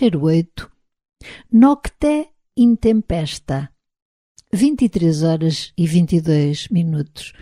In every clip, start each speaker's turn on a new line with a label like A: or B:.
A: Cheiro 8. Nocte in tempesta. 23h22.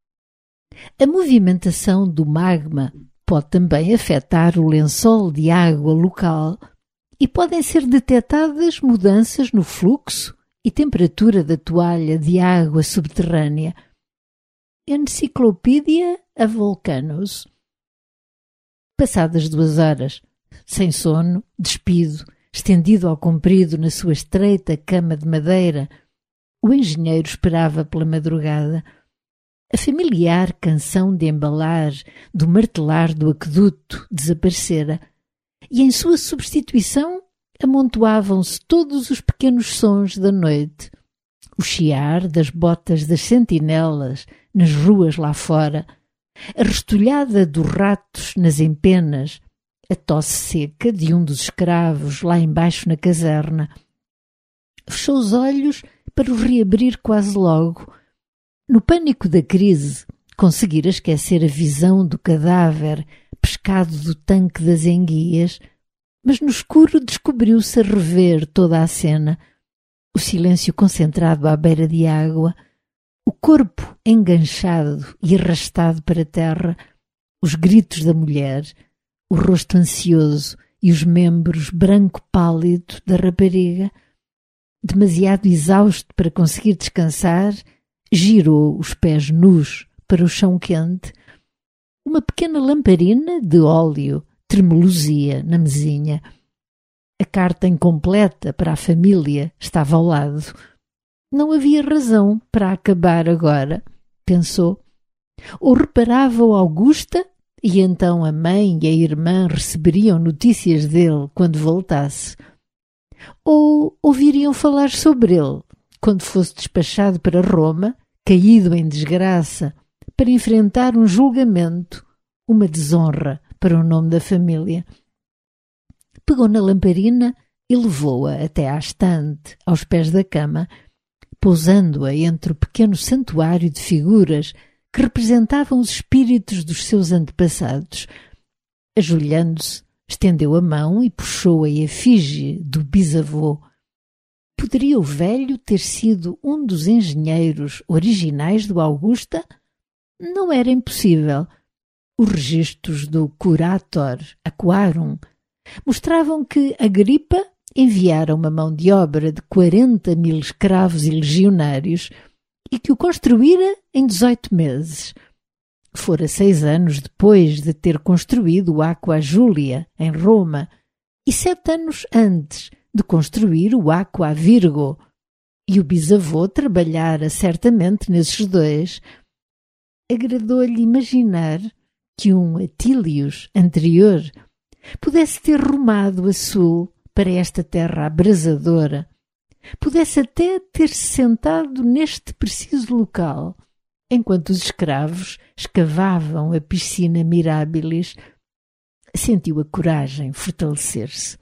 A: A movimentação do magma pode também afetar o lençol de água local e podem ser detectadas mudanças no fluxo e temperatura da toalha de água subterrânea. Encyclopedia of Volcanoes. Passadas 2 horas, sem sono, despido, estendido ao comprido na sua estreita cama de madeira, o engenheiro esperava pela madrugada. A familiar canção de embalar, do martelar do aqueduto, desaparecera, e em sua substituição amontoavam-se todos os pequenos sons da noite. O chiar das botas das sentinelas nas ruas lá fora, a restolhada dos ratos nas empenas, a tosse seca de um dos escravos lá embaixo na caserna. Fechou os olhos para os reabrir quase logo. No pânico da crise, conseguira esquecer a visão do cadáver pescado do tanque das enguias, mas no escuro descobriu-se a rever toda a cena. O silêncio concentrado à beira de água, o corpo enganchado e arrastado para a terra, os gritos da mulher, o rosto ansioso e os membros branco pálido da rapariga. Demasiado exausto para conseguir descansar, girou os pés nus para o chão quente. Uma pequena lamparina de óleo tremuluzia na mesinha. A carta incompleta para a família estava ao lado. Não havia razão para acabar agora, pensou. Ou reparava-o Augusta, e então a mãe e a irmã receberiam notícias dele quando voltasse. Ou ouviriam falar sobre ele quando fosse despachado para Roma, caído em desgraça, para enfrentar um julgamento, uma desonra para o nome da família. Pegou na lamparina e levou-a até à estante, aos pés da cama, pousando-a entre o pequeno santuário de figuras que representavam os espíritos dos seus antepassados. Ajoelhando-se, estendeu a mão e puxou a efígie do bisavô. Poderia o velho ter sido um dos engenheiros originais do Augusta? Não era impossível. Os registros do Curator Aquarum mostravam que Agripa enviara uma mão de obra de 40.000 escravos e legionários e que o construíra em 18 meses. Fora 6 anos depois de ter construído o Aqua Julia, em Roma, e 7 anos antes de construir o Aqua Virgo, e o bisavô trabalhara certamente nesses 2. Agradou-lhe imaginar que um Atílios anterior pudesse ter rumado a sul para esta terra abrasadora, pudesse até ter-se sentado neste preciso local, enquanto os escravos escavavam a piscina Mirabilis. Sentiu a coragem fortalecer-se.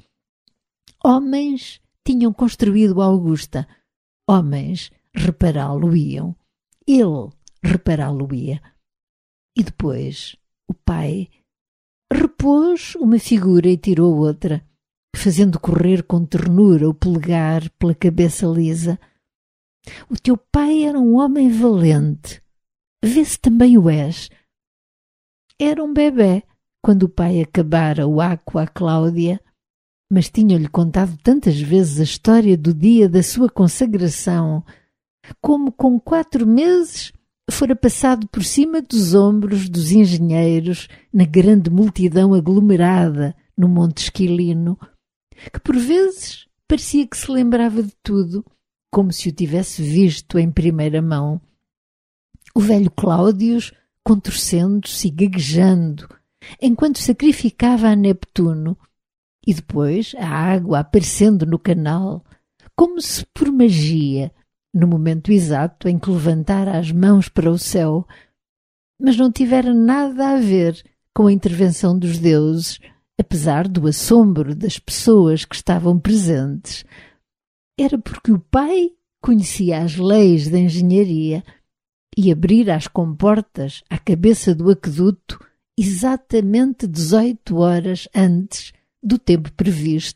A: Homens tinham construído Augusta, homens repará-lo-iam, ele repará-lo-ia. E depois o pai repôs uma figura e tirou outra, fazendo correr com ternura o polegar pela cabeça lisa. O teu pai era um homem valente. Vê se também o és. Era um bebé quando o pai acabara o Aqua Cláudia, mas tinha-lhe contado tantas vezes a história do dia da sua consagração, como com 4 meses fora passado por cima dos ombros dos engenheiros na grande multidão aglomerada no Monte Esquilino, que por vezes parecia que se lembrava de tudo, como se o tivesse visto em primeira mão. O velho Cláudios contorcendo-se e gaguejando, enquanto sacrificava a Neptuno, e depois a água aparecendo no canal, como se por magia, no momento exato em que levantara as mãos para o céu, mas não tivera nada a ver com a intervenção dos deuses, apesar do assombro das pessoas que estavam presentes. Era porque o pai conhecia as leis da engenharia e abrira as comportas à cabeça do aqueduto exatamente 18 horas antes do tempo previsto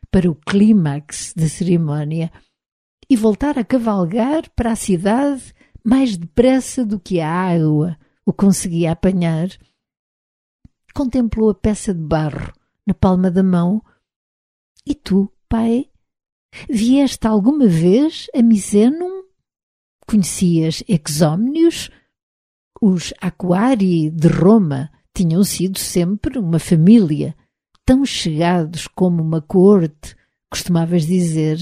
A: para o clímax da cerimónia e voltar a cavalgar para a cidade mais depressa do que a água o conseguia apanhar. Contemplou a peça de barro na palma da mão. E tu, pai, vieste alguma vez a Misenum? Conhecias Exómnios? Os Aquarii de Roma tinham sido sempre uma família, tão chegados como uma corte, costumavas dizer.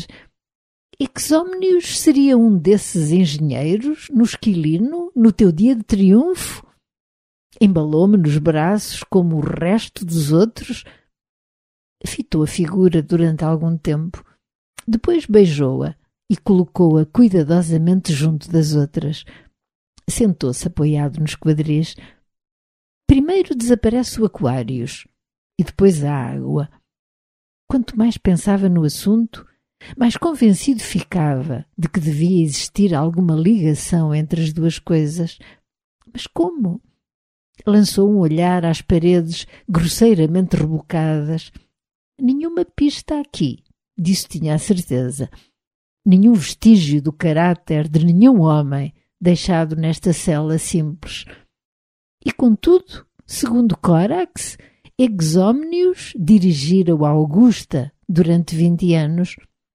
A: Exómnios seria um desses engenheiros no Esquilino, no teu dia de triunfo? Embalou-me nos braços como o resto dos outros. Fitou a figura durante algum tempo. Depois beijou-a e colocou-a cuidadosamente junto das outras. Sentou-se apoiado nos quadris. Primeiro desaparece o Aquários e depois a água. Quanto mais pensava no assunto, mais convencido ficava de que devia existir alguma ligação entre as duas coisas. Mas como? Lançou um olhar às paredes grosseiramente rebocadas. Nenhuma pista aqui, disso tinha a certeza. Nenhum vestígio do caráter de nenhum homem deixado nesta cela simples. E contudo, segundo Corax, Exómnios dirigira o Augusta durante 20 anos.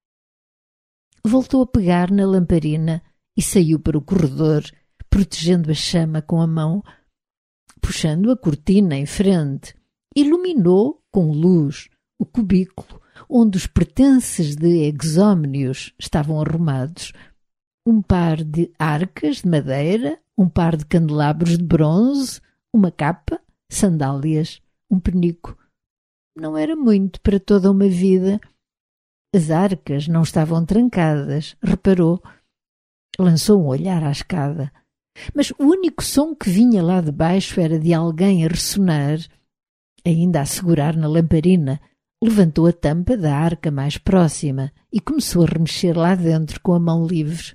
A: Voltou a pegar na lamparina e saiu para o corredor, protegendo a chama com a mão, puxando a cortina em frente. Iluminou com luz o cubículo onde os pertences de Exómnios estavam arrumados. Um par de arcas de madeira, um par de candelabros de bronze, uma capa, sandálias, um penico. Não era muito para toda uma vida. As arcas não estavam trancadas, reparou. Lançou um olhar à escada. Mas o único som que vinha lá de baixo era de alguém a ressonar. Ainda a segurar na lamparina, levantou a tampa da arca mais próxima e começou a remexer lá dentro com a mão livre.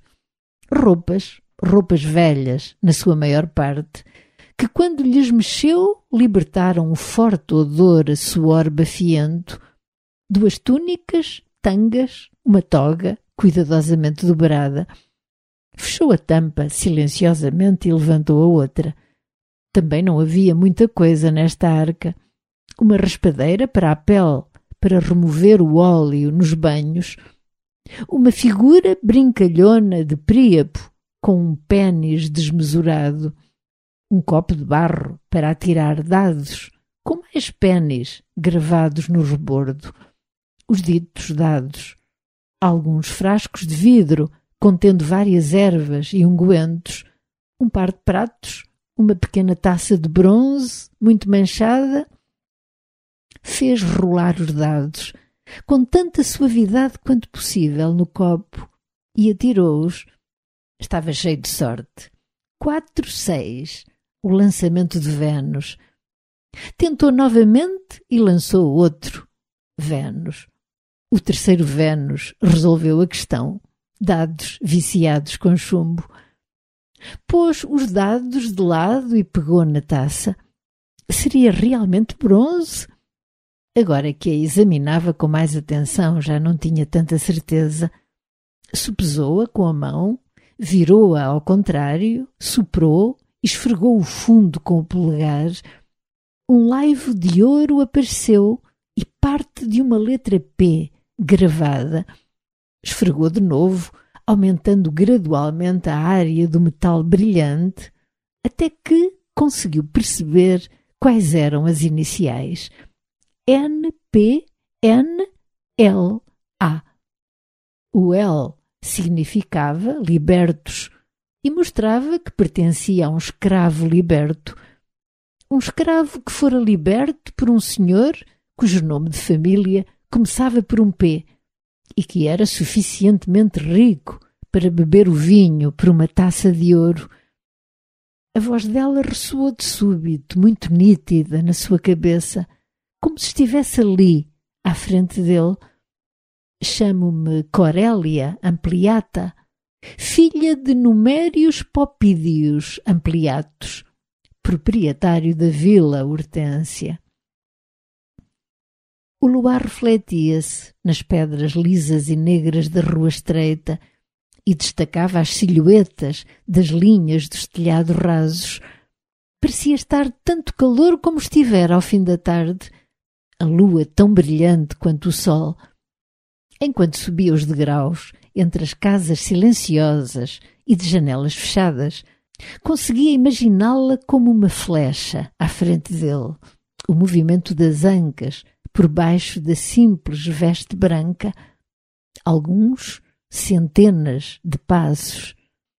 A: Roupas velhas, na sua maior parte, que quando lhes mexeu libertaram um forte odor a suor bafiento. 2 túnicas, tangas, uma toga, cuidadosamente dobrada. Fechou a tampa silenciosamente e levantou a outra. Também não havia muita coisa nesta arca. Uma raspadeira para a pele, para remover o óleo nos banhos. Uma figura brincalhona de Príapo, com um pênis desmesurado. Um copo de barro para atirar dados, com mais pênis gravados no rebordo. Os ditos dados. Alguns frascos de vidro, contendo várias ervas e ungüentos. Um par de pratos, uma pequena taça de bronze, muito manchada. Fez rolar os dados, com tanta suavidade quanto possível, no copo, e atirou-os. Estava cheio de sorte. 4, 6, o lançamento de Vênus. Tentou novamente e lançou outro. Vênus. O terceiro Vênus resolveu a questão. Dados viciados com chumbo. Pôs os dados de lado e pegou na taça. Seria realmente bronze? Agora que a examinava com mais atenção, já não tinha tanta certeza. Sopesou-a com a mão, virou-a ao contrário, soprou, esfregou o fundo com o polegar. Um laivo de ouro apareceu e parte de uma letra P gravada. Esfregou de novo, aumentando gradualmente a área do metal brilhante, até que conseguiu perceber quais eram as iniciais. NPNLA. O L significava libertos e mostrava que pertencia a um escravo liberto. Um escravo que fora liberto por um senhor cujo nome de família começava por um P e que era suficientemente rico para beber o vinho por uma taça de ouro. A voz dela ressoou de súbito, muito nítida na sua cabeça, como se estivesse ali, à frente dele. Chamo-me Corélia Ampliata, filha de Numérios Popídios Ampliatus, proprietário da Vila Hortência. O luar refletia-se nas pedras lisas e negras da rua estreita e destacava as silhuetas das linhas dos telhados rasos. Parecia estar tanto calor como estivera ao fim da tarde, a lua tão brilhante quanto o sol. Enquanto subia os degraus, entre as casas silenciosas e de janelas fechadas, conseguia imaginá-la como uma flecha à frente dele, o movimento das ancas por baixo da simples veste branca, algumas centenas de passos,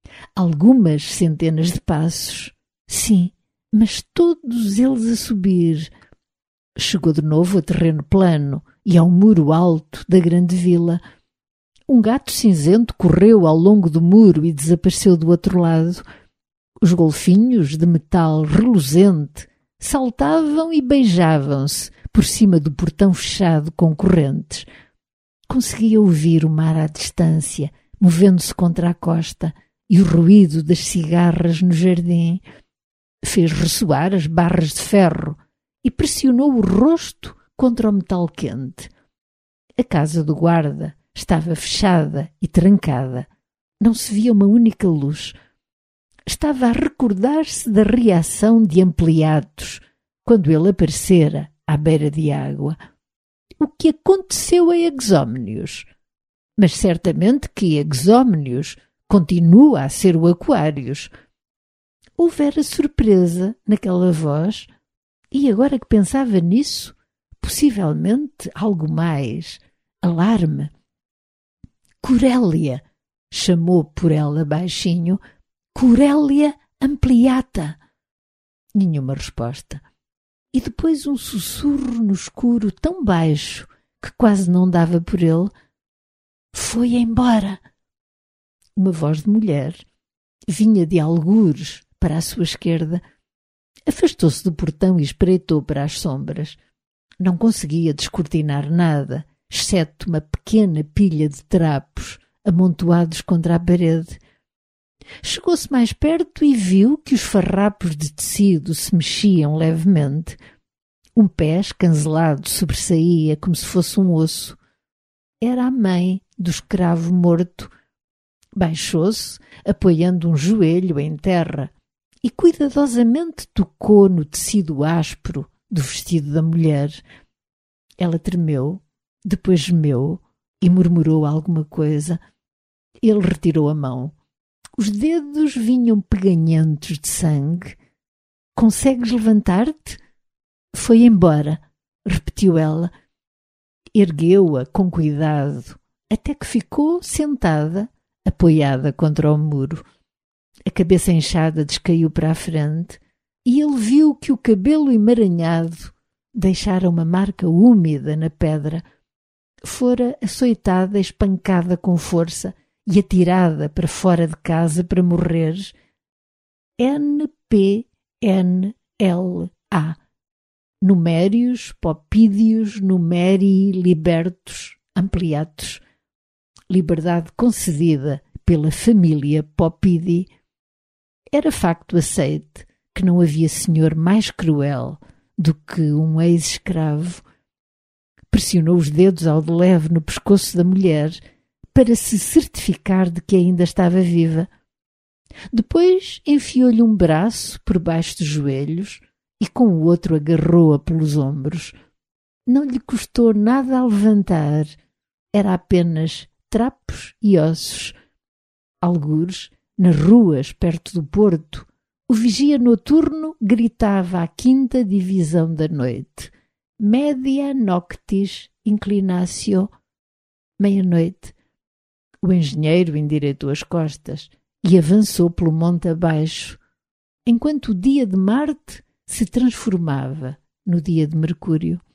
A: sim, mas todos eles a subir. Chegou de novo a terreno plano e ao muro alto da grande vila. Um gato cinzento correu ao longo do muro e desapareceu do outro lado. Os golfinhos de metal reluzente saltavam e beijavam-se por cima do portão fechado com correntes. Conseguia ouvir o mar à distância, movendo-se contra a costa, e o ruído das cigarras no jardim. Fez ressoar as barras de ferro e pressionou o rosto contra o metal quente. A casa do guarda estava fechada e trancada. Não se via uma única luz. Estava a recordar-se da reação de Ampliatos quando ele aparecera à beira de água. O que aconteceu a Exómnios? Mas certamente que Exómnios continua a ser o Aquários. Houvera surpresa naquela voz, e agora que pensava nisso, possivelmente algo mais, alarme. Corélia! Chamou por ela baixinho. Corélia Ampliata! Nenhuma resposta. E depois um sussurro no escuro tão baixo que quase não dava por ele. Foi embora! Uma voz de mulher vinha de algures para a sua esquerda. Afastou-se do portão e espreitou para as sombras. Não conseguia descortinar nada, exceto uma pequena pilha de trapos amontoados contra a parede. Chegou-se mais perto e viu que os farrapos de tecido se mexiam levemente. Um pé escancelado sobressaía como se fosse um osso. Era a mãe do escravo morto. Baixou-se, apoiando um joelho em terra, e cuidadosamente tocou no tecido áspero do vestido da mulher. Ela tremeu, depois gemeu e murmurou alguma coisa. Ele retirou a mão. Os dedos vinham peganhentos de sangue. Consegues levantar-te? Foi embora, repetiu ela. Ergueu-a com cuidado, até que ficou sentada, apoiada contra o muro. A cabeça inchada descaiu para a frente e ele viu que o cabelo emaranhado deixara uma marca úmida na pedra. Fora açoitada, espancada com força e atirada para fora de casa para morrer. NPNLA. Numérios, Popídios, Numerii, Libertos, Ampliatos. Liberdade concedida pela família Popidi. Era facto aceite que não havia senhor mais cruel do que um ex-escravo. Pressionou os dedos ao de leve no pescoço da mulher para se certificar de que ainda estava viva. Depois enfiou-lhe um braço por baixo dos joelhos e com o outro agarrou-a pelos ombros. Não lhe custou nada a levantar. Era apenas trapos e ossos. Algures, nas ruas perto do porto, o vigia noturno gritava à quinta divisão da noite. Media noctis inclinatio. Meia-noite. O engenheiro endireitou as costas e avançou pelo monte abaixo, enquanto o dia de Marte se transformava no dia de Mercúrio.